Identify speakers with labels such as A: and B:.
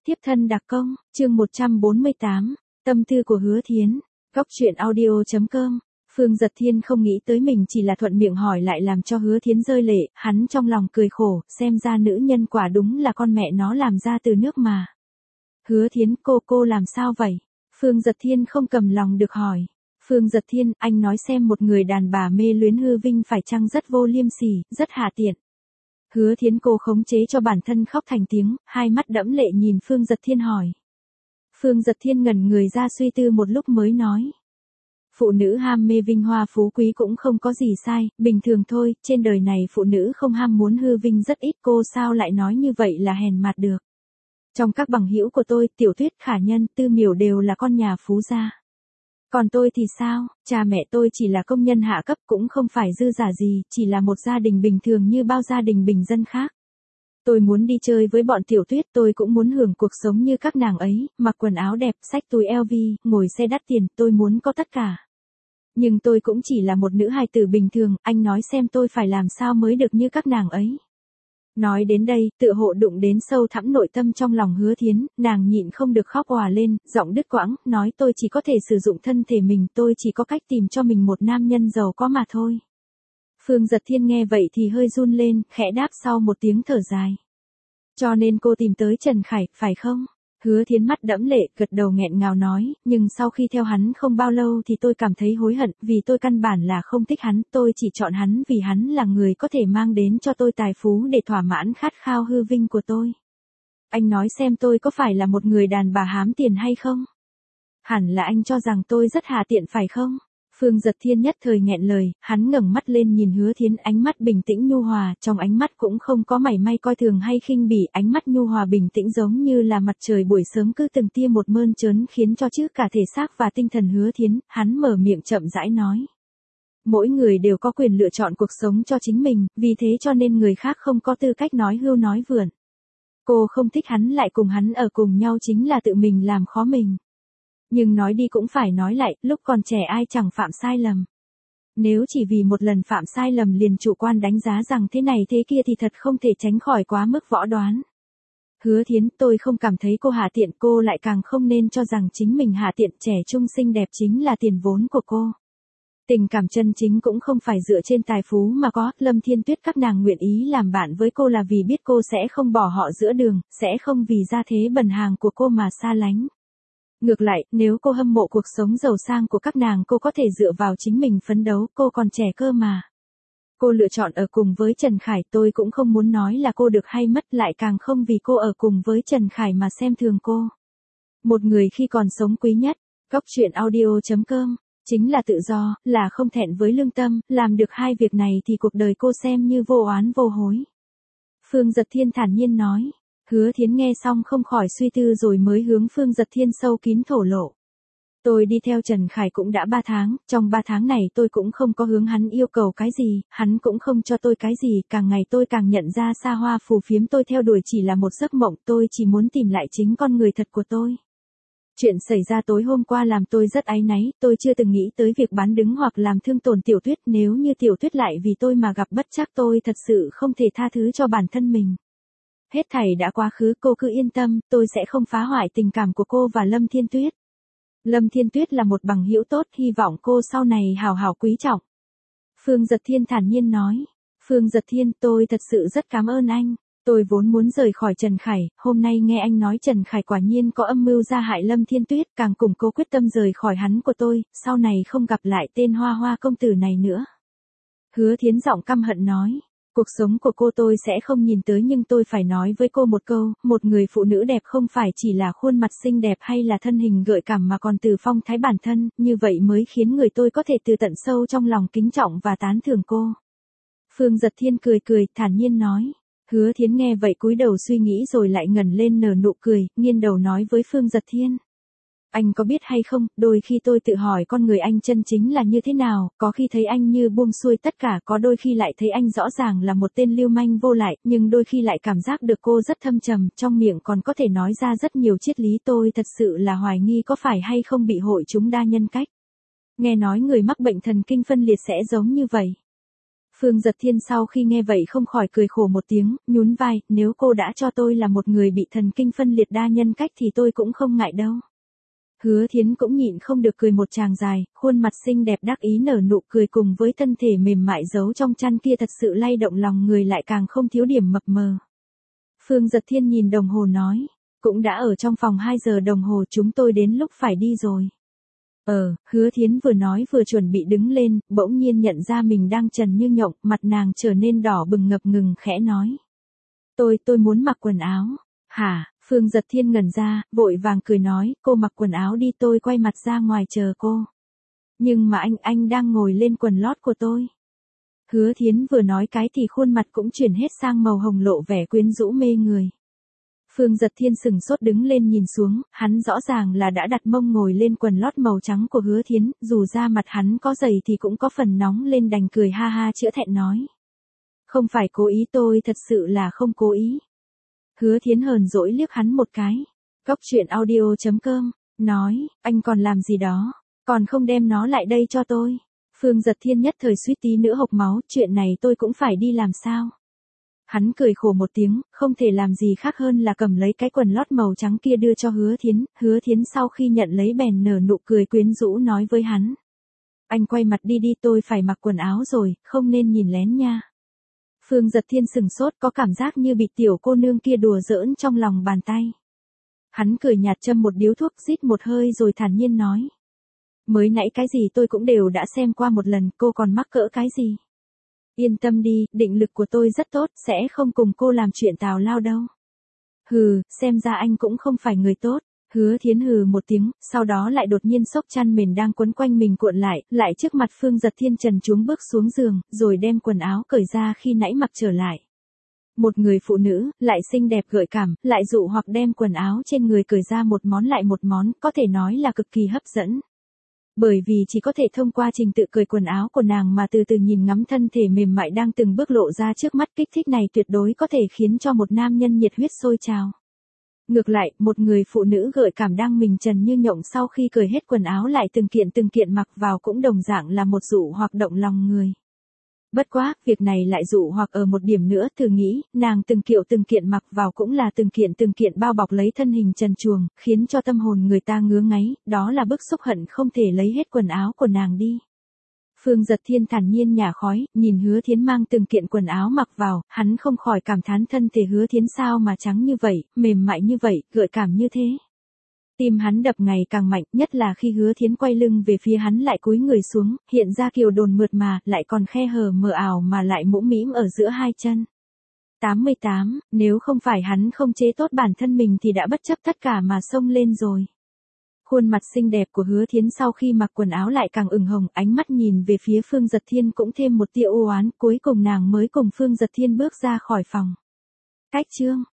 A: Tiếp thân đặc công, chương 148, tâm tư của Hứa Thiến, góc truyện audio.com. Phương Dật Thiên không nghĩ tới mình chỉ là thuận miệng hỏi lại làm cho Hứa Thiến rơi lệ, hắn trong lòng cười khổ, xem ra nữ nhân quả đúng là con mẹ nó làm ra từ nước mà. Hứa Thiến, cô làm sao vậy? Phương Dật Thiên không cầm lòng được hỏi. Phương Dật Thiên, anh nói xem một người đàn bà mê luyến hư vinh phải chăng rất vô liêm sỉ, rất hạ tiện. Hứa Thiến cô khống chế cho bản thân khóc thành tiếng, hai mắt đẫm lệ nhìn Phương Dật Thiên hỏi. Phương Dật Thiên ngẩn người ra suy tư một lúc mới nói. Phụ nữ ham mê vinh hoa phú quý cũng không có gì sai, bình thường thôi, trên đời này phụ nữ không ham muốn hư vinh rất ít, cô sao lại nói như vậy là hèn mạt được. Trong các bằng hữu của tôi, Tiểu Tuyết, Khả Nhân, Tư Miểu đều là con nhà phú gia. Còn tôi thì sao, cha mẹ tôi chỉ là công nhân hạ cấp cũng không phải dư giả gì, chỉ là một gia đình bình thường như bao gia đình bình dân khác. Tôi muốn đi chơi với bọn Tiểu Tuyết, tôi cũng muốn hưởng cuộc sống như các nàng ấy, mặc quần áo đẹp, xách túi LV, ngồi xe đắt tiền, tôi muốn có tất cả. Nhưng tôi cũng chỉ là một nữ hài tử bình thường, anh nói xem tôi phải làm sao mới được như các nàng ấy. Nói đến đây, tựa hộ đụng đến sâu thẳm nội tâm trong lòng Hứa Thiến, nàng nhịn không được khóc òa lên, giọng đứt quãng, nói tôi chỉ có thể sử dụng thân thể mình, tôi chỉ có cách tìm cho mình một nam nhân giàu có mà thôi. Phương Dật Thiên nghe vậy thì hơi run lên, khẽ đáp sau một tiếng thở dài. Cho nên cô tìm tới Trần Khải, phải không? Hứa Thiến mắt đẫm lệ, gật đầu nghẹn ngào nói, nhưng sau khi theo hắn không bao lâu thì tôi cảm thấy hối hận, vì tôi căn bản là không thích hắn, tôi chỉ chọn hắn vì hắn là người có thể mang đến cho tôi tài phú để thỏa mãn khát khao hư vinh của tôi. Anh nói xem tôi có phải là một người đàn bà hám tiền hay không? Hẳn là anh cho rằng tôi rất hà tiện phải không? Phương Dật Thiên nhất thời nghẹn lời, hắn ngẩng mắt lên nhìn Hứa Thiến, ánh mắt bình tĩnh nhu hòa, trong ánh mắt cũng không có mảy may coi thường hay khinh bỉ, ánh mắt nhu hòa bình tĩnh giống như là mặt trời buổi sớm cứ từng tia một mơn trớn khiến cho chứ cả thể xác và tinh thần Hứa Thiến, hắn mở miệng chậm rãi nói. Mỗi người đều có quyền lựa chọn cuộc sống cho chính mình, vì thế cho nên người khác không có tư cách nói hưu nói vượn. Cô không thích hắn lại cùng hắn ở cùng nhau chính là tự mình làm khó mình. Nhưng nói đi cũng phải nói lại, lúc còn trẻ ai chẳng phạm sai lầm. Nếu chỉ vì một lần phạm sai lầm liền chủ quan đánh giá rằng thế này thế kia thì thật không thể tránh khỏi quá mức võ đoán. Hứa Thiến, tôi không cảm thấy cô hạ tiện, cô lại càng không nên cho rằng chính mình hạ tiện, trẻ trung xinh đẹp chính là tiền vốn của cô. Tình cảm chân chính cũng không phải dựa trên tài phú mà có, Lâm Thiên Tuyết các nàng nguyện ý làm bạn với cô là vì biết cô sẽ không bỏ họ giữa đường, sẽ không vì gia thế bần hàng của cô mà xa lánh. Ngược lại, nếu cô hâm mộ cuộc sống giàu sang của các nàng cô có thể dựa vào chính mình phấn đấu, cô còn trẻ cơ mà. Cô lựa chọn ở cùng với Trần Khải, tôi cũng không muốn nói là cô được hay mất, lại càng không vì cô ở cùng với Trần Khải mà xem thường cô. Một người khi còn sống quý nhất, góc truyện audio.com, chính là tự do, là không thẹn với lương tâm, làm được hai việc này thì cuộc đời cô xem như vô oán vô hối. Phương Dật Thiên thản nhiên nói. Hứa Thiến nghe xong không khỏi suy tư rồi mới hướng Phương Dật Thiên sâu kín thổ lộ. Tôi đi theo Trần Khải cũng đã 3 tháng, trong 3 tháng này tôi cũng không có hướng hắn yêu cầu cái gì, hắn cũng không cho tôi cái gì, càng ngày tôi càng nhận ra xa hoa phù phiếm tôi theo đuổi chỉ là một giấc mộng, tôi chỉ muốn tìm lại chính con người thật của tôi. Chuyện xảy ra tối hôm qua làm tôi rất áy náy, tôi chưa từng nghĩ tới việc bán đứng hoặc làm thương tổn Tiểu Tuyết, nếu như Tiểu Tuyết lại vì tôi mà gặp bất trắc tôi thật sự không thể tha thứ cho bản thân mình. Hết thảy đã quá khứ, cô cứ yên tâm, tôi sẽ không phá hoại tình cảm của cô và Lâm Thiên Tuyết. Lâm Thiên Tuyết là một bằng hữu tốt, hy vọng cô sau này hào hào quý trọng. Phương Dật Thiên thản nhiên nói. Phương Dật Thiên, tôi thật sự rất cảm ơn anh. Tôi vốn muốn rời khỏi Trần Khải, hôm nay nghe anh nói Trần Khải quả nhiên có âm mưu gia hại Lâm Thiên Tuyết, càng củng cố quyết tâm rời khỏi hắn của tôi, sau này không gặp lại tên hoa hoa công tử này nữa. Hứa Thiến giọng căm hận nói. Cuộc sống của cô tôi sẽ không nhìn tới nhưng tôi phải nói với cô một câu, một người phụ nữ đẹp không phải chỉ là khuôn mặt xinh đẹp hay là thân hình gợi cảm mà còn từ phong thái bản thân, như vậy mới khiến người tôi có thể từ tận sâu trong lòng kính trọng và tán thưởng cô. Phương Dật Thiên cười cười, thản nhiên nói. Hứa Thiến nghe vậy cúi đầu suy nghĩ rồi lại ngẩng lên nở nụ cười, nghiêng đầu nói với Phương Dật Thiên. Anh có biết hay không, đôi khi tôi tự hỏi con người anh chân chính là như thế nào, có khi thấy anh như buông xuôi tất cả, có đôi khi lại thấy anh rõ ràng là một tên lưu manh vô lại, nhưng đôi khi lại cảm giác được cô rất thâm trầm, trong miệng còn có thể nói ra rất nhiều triết lý, tôi thật sự là hoài nghi có phải hay không bị hội chúng đa nhân cách. Nghe nói người mắc bệnh thần kinh phân liệt sẽ giống như vậy. Phương Giật Thiên sau khi nghe vậy không khỏi cười khổ một tiếng, nhún vai, nếu cô đã cho tôi là một người bị thần kinh phân liệt đa nhân cách thì tôi cũng không ngại đâu. Hứa Thiến cũng nhịn không được cười một tràng dài, khuôn mặt xinh đẹp đắc ý nở nụ cười cùng với thân thể mềm mại giấu trong chăn kia thật sự lay động lòng người lại càng không thiếu điểm mập mờ. Phương Giật Thiên nhìn đồng hồ nói, cũng đã ở trong phòng 2 giờ đồng hồ, chúng tôi đến lúc phải đi rồi. Hứa Thiến vừa nói vừa chuẩn bị đứng lên, bỗng nhiên nhận ra mình đang trần như nhộng, mặt nàng trở nên đỏ bừng ngập ngừng khẽ nói. Tôi muốn mặc quần áo. Hả? Phương Giật Thiên ngẩn ra, vội vàng cười nói, cô mặc quần áo đi, tôi quay mặt ra ngoài chờ cô. Nhưng mà anh đang ngồi lên quần lót của tôi. Hứa Thiến vừa nói cái thì khuôn mặt cũng chuyển hết sang màu hồng lộ vẻ quyến rũ mê người. Phương Giật Thiên sừng sốt đứng lên nhìn xuống, hắn rõ ràng là đã đặt mông ngồi lên quần lót màu trắng của Hứa Thiến, dù da mặt hắn có dày thì cũng có phần nóng lên, đành cười ha ha chữa thẹn nói. Không phải cố ý, tôi thật sự là không cố ý. Hứa Thiến hờn dỗi liếc hắn một cái. Góc truyện audio.com, nói, anh còn làm gì đó, còn không đem nó lại đây cho tôi. Phương Giật Thiên nhất thời suýt tí nữa hộc máu, chuyện này tôi cũng phải đi làm sao. Hắn cười khổ một tiếng, không thể làm gì khác hơn là cầm lấy cái quần lót màu trắng kia đưa cho Hứa Thiến sau khi nhận lấy bèn nở nụ cười quyến rũ nói với hắn. Anh quay mặt đi đi, tôi phải mặc quần áo rồi, không nên nhìn lén nha. Phương Giật Thiên sừng sốt, có cảm giác như bị tiểu cô nương kia đùa giỡn trong lòng bàn tay. Hắn cười nhạt châm một điếu thuốc, rít một hơi rồi thản nhiên nói. Mới nãy cái gì tôi cũng đều đã xem qua một lần, cô còn mắc cỡ cái gì. Yên tâm đi, định lực của tôi rất tốt, sẽ không cùng cô làm chuyện tào lao đâu. Hừ, xem ra anh cũng không phải người tốt. Hứa Thiến hừ một tiếng, sau đó lại đột nhiên xốc chăn mền đang quấn quanh mình cuộn lại trước mặt Phương Giật Thiên trần truống bước xuống giường, rồi đem quần áo cởi ra khi nãy mặc trở lại. Một người phụ nữ, lại xinh đẹp gợi cảm, lại dụ hoặc đem quần áo trên người cởi ra một món lại một món, có thể nói là cực kỳ hấp dẫn. Bởi vì chỉ có thể thông qua trình tự cởi quần áo của nàng mà từ từ nhìn ngắm thân thể mềm mại đang từng bước lộ ra trước mắt, kích thích này tuyệt đối có thể khiến cho một nam nhân nhiệt huyết sôi trào. Ngược lại, một người phụ nữ gợi cảm đang mình trần như nhộng sau khi cởi hết quần áo lại từng kiện mặc vào cũng đồng dạng là một dụ hoặc động lòng người. Bất quá, việc này lại dụ hoặc ở một điểm nữa, thử nghĩ, nàng từng kiện mặc vào cũng là từng kiện bao bọc lấy thân hình trần truồng, khiến cho tâm hồn người ta ngứa ngáy, đó là bức xúc hận không thể lấy hết quần áo của nàng đi. Phương Giật Thiên thản nhiên nhả khói, nhìn Hứa Thiến mang từng kiện quần áo mặc vào, hắn không khỏi cảm thán thân thể Hứa Thiến sao mà trắng như vậy, mềm mại như vậy, gợi cảm như thế. Tim hắn đập ngày càng mạnh, nhất là khi Hứa Thiến quay lưng về phía hắn lại cúi người xuống, hiện ra kiều đồn mượt mà, lại còn khe hở mờ ảo mà lại mũm mĩm ở giữa hai chân. 88, nếu không phải hắn không chế tốt bản thân mình thì đã bất chấp tất cả mà xông lên rồi. Khuôn mặt xinh đẹp của Hứa Thiến sau khi mặc quần áo lại càng ửng hồng, ánh mắt nhìn về phía Phương Giật Thiên cũng thêm một tia u oán, cuối cùng nàng mới cùng Phương Giật Thiên bước ra khỏi phòng. Cách chương